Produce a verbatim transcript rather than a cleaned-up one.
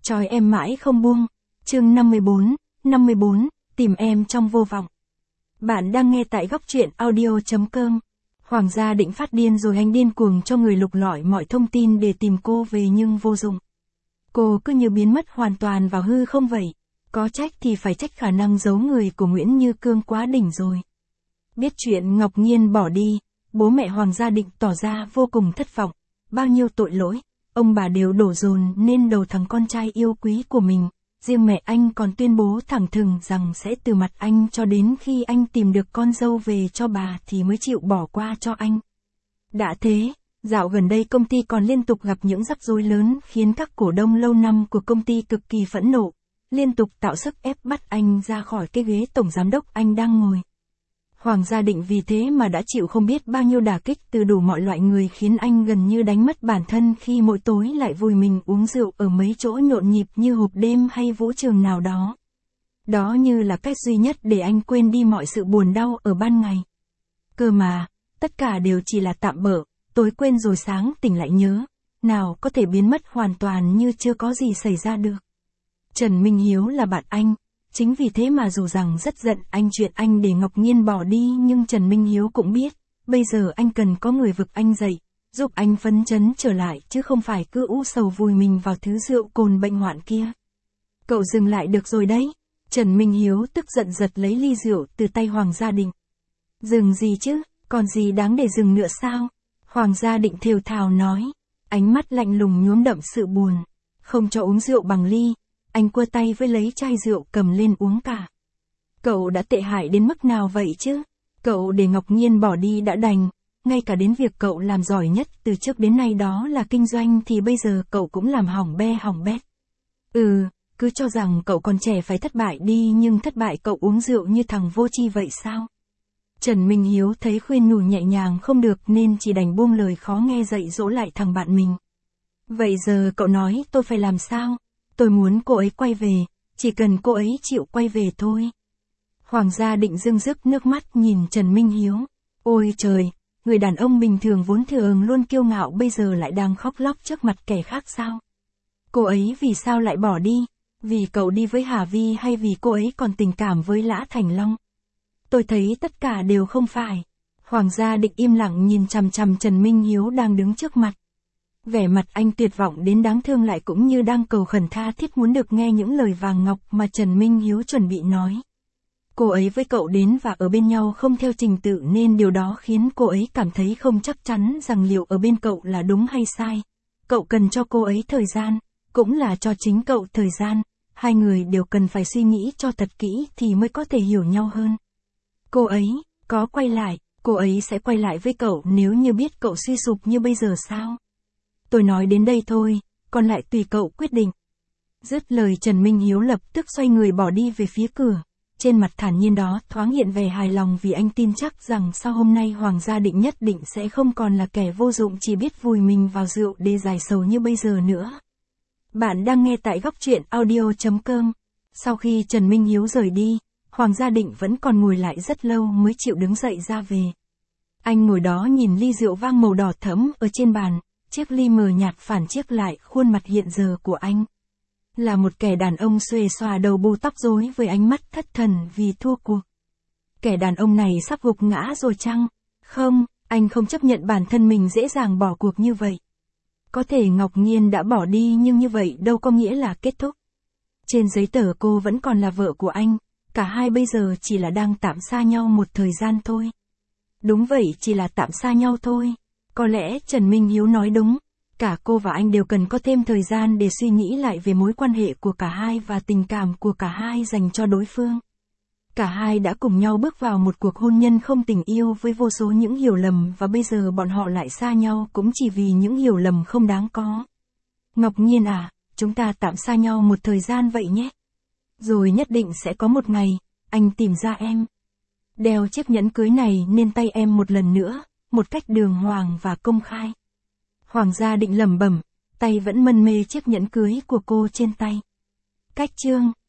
trói em mãi không buông. Chương năm mươi bốn, năm mươi bốn, tìm em trong vô vọng. Bạn đang nghe tại góc truyện audio chấm com. Hoàng gia Định phát điên rồi, anh điên cuồng cho người lục lọi mọi thông tin để tìm cô về nhưng vô dụng. Cô cứ như biến mất hoàn toàn vào hư không vậy. Có trách thì phải trách khả năng giấu người của Nguyễn Như Cương quá đỉnh rồi. Biết chuyện Ngọc Nhiên bỏ đi, bố mẹ Hoàng gia Định tỏ ra vô cùng thất vọng. Bao nhiêu tội lỗi, ông bà đều đổ dồn nên đầu thằng con trai yêu quý của mình. Riêng mẹ anh còn tuyên bố thẳng thừng rằng sẽ từ mặt anh cho đến khi anh tìm được con dâu về cho bà thì mới chịu bỏ qua cho anh. Đã thế, dạo gần đây công ty còn liên tục gặp những rắc rối lớn khiến các cổ đông lâu năm của công ty cực kỳ phẫn nộ, liên tục tạo sức ép bắt anh ra khỏi cái ghế tổng giám đốc anh đang ngồi. Hoàng gia Định vì thế mà đã chịu không biết bao nhiêu đả kích từ đủ mọi loại người khiến anh gần như đánh mất bản thân khi mỗi tối lại vùi mình uống rượu ở mấy chỗ nhộn nhịp như hộp đêm hay vũ trường nào đó. Đó như là cách duy nhất để anh quên đi mọi sự buồn đau ở ban ngày. Cơ mà, tất cả đều chỉ là tạm bợ, tối quên rồi sáng tỉnh lại nhớ, nào có thể biến mất hoàn toàn như chưa có gì xảy ra được. Trần Minh Hiếu là bạn anh. Chính vì thế mà dù rằng rất giận anh chuyện anh để Ngọc Nhiên bỏ đi nhưng Trần Minh Hiếu cũng biết, bây giờ anh cần có người vực anh dậy, giúp anh phấn chấn trở lại chứ không phải cứ u sầu vùi mình vào thứ rượu cồn bệnh hoạn kia. Cậu dừng lại được rồi đấy. Trần Minh Hiếu tức giận giật lấy ly rượu từ tay Hoàng gia Định. Dừng gì chứ, còn gì đáng để dừng nữa sao? Hoàng gia Định thều thào nói, ánh mắt lạnh lùng nhuốm đậm sự buồn, không cho uống rượu bằng ly. Anh quơ tay với lấy chai rượu cầm lên uống cả. Cậu đã tệ hại đến mức nào vậy chứ? Cậu để Ngọc Nhiên bỏ đi đã đành, ngay cả đến việc cậu làm giỏi nhất từ trước đến nay đó là kinh doanh thì bây giờ cậu cũng làm hỏng be hỏng bét. Ừ, cứ cho rằng cậu còn trẻ phải thất bại đi nhưng thất bại cậu uống rượu như thằng vô tri vậy sao? Trần Minh Hiếu thấy khuyên nhủ nhẹ nhàng không được nên chỉ đành buông lời khó nghe dạy dỗ lại thằng bạn mình. Vậy giờ cậu nói tôi phải làm sao? Tôi muốn cô ấy quay về, chỉ cần cô ấy chịu quay về thôi. Hoàng gia Định rưng rức nước mắt nhìn Trần Minh Hiếu. Ôi trời, người đàn ông bình thường vốn thường luôn kiêu ngạo bây giờ lại đang khóc lóc trước mặt kẻ khác sao? Cô ấy vì sao lại bỏ đi? Vì cậu đi với Hà Vi hay vì cô ấy còn tình cảm với Lã Thành Long? Tôi thấy tất cả đều không phải. Hoàng gia Định im lặng nhìn chằm chằm Trần Minh Hiếu đang đứng trước mặt. Vẻ mặt anh tuyệt vọng đến đáng thương lại cũng như đang cầu khẩn tha thiết muốn được nghe những lời vàng ngọc mà Trần Minh Hiếu chuẩn bị nói. Cô ấy với cậu đến và ở bên nhau không theo trình tự nên điều đó khiến cô ấy cảm thấy không chắc chắn rằng liệu ở bên cậu là đúng hay sai. Cậu cần cho cô ấy thời gian, cũng là cho chính cậu thời gian, hai người đều cần phải suy nghĩ cho thật kỹ thì mới có thể hiểu nhau hơn. Cô ấy, có quay lại, cô ấy sẽ quay lại với cậu nếu như biết cậu suy sụp như bây giờ sao? Tôi nói đến đây thôi, còn lại tùy cậu quyết định. Dứt lời Trần Minh Hiếu lập tức xoay người bỏ đi về phía cửa. Trên mặt thản nhiên đó thoáng hiện vẻ hài lòng vì anh tin chắc rằng sau hôm nay Hoàng gia Định nhất định sẽ không còn là kẻ vô dụng chỉ biết vùi mình vào rượu để giải sầu như bây giờ nữa. Bạn đang nghe tại góc truyện audio chấm com. Sau khi Trần Minh Hiếu rời đi, Hoàng gia Định vẫn còn ngồi lại rất lâu mới chịu đứng dậy ra về. Anh ngồi đó nhìn ly rượu vang màu đỏ thẫm ở trên bàn. Chiếc ly mờ nhạt phản chiếu lại khuôn mặt hiện giờ của anh. Là một kẻ đàn ông xuề xòa đầu bù tóc rối với ánh mắt thất thần vì thua cuộc. Kẻ đàn ông này sắp gục ngã rồi chăng? Không, anh không chấp nhận bản thân mình dễ dàng bỏ cuộc như vậy. Có thể Ngọc Nhiên đã bỏ đi nhưng như vậy đâu có nghĩa là kết thúc. Trên giấy tờ cô vẫn còn là vợ của anh, cả hai bây giờ chỉ là đang tạm xa nhau một thời gian thôi. Đúng vậy, chỉ là tạm xa nhau thôi. Có lẽ Trần Minh Hiếu nói đúng, cả cô và anh đều cần có thêm thời gian để suy nghĩ lại về mối quan hệ của cả hai và tình cảm của cả hai dành cho đối phương. Cả hai đã cùng nhau bước vào một cuộc hôn nhân không tình yêu với vô số những hiểu lầm và bây giờ bọn họ lại xa nhau cũng chỉ vì những hiểu lầm không đáng có. Ngọc Nhiên à, chúng ta tạm xa nhau một thời gian vậy nhé. Rồi nhất định sẽ có một ngày, anh tìm ra em. Đeo chiếc nhẫn cưới này lên tay em một lần nữa. Một cách đường hoàng và công khai. Hoàng gia Định lẩm bẩm, tay vẫn mân mê chiếc nhẫn cưới của cô trên tay. Cách chương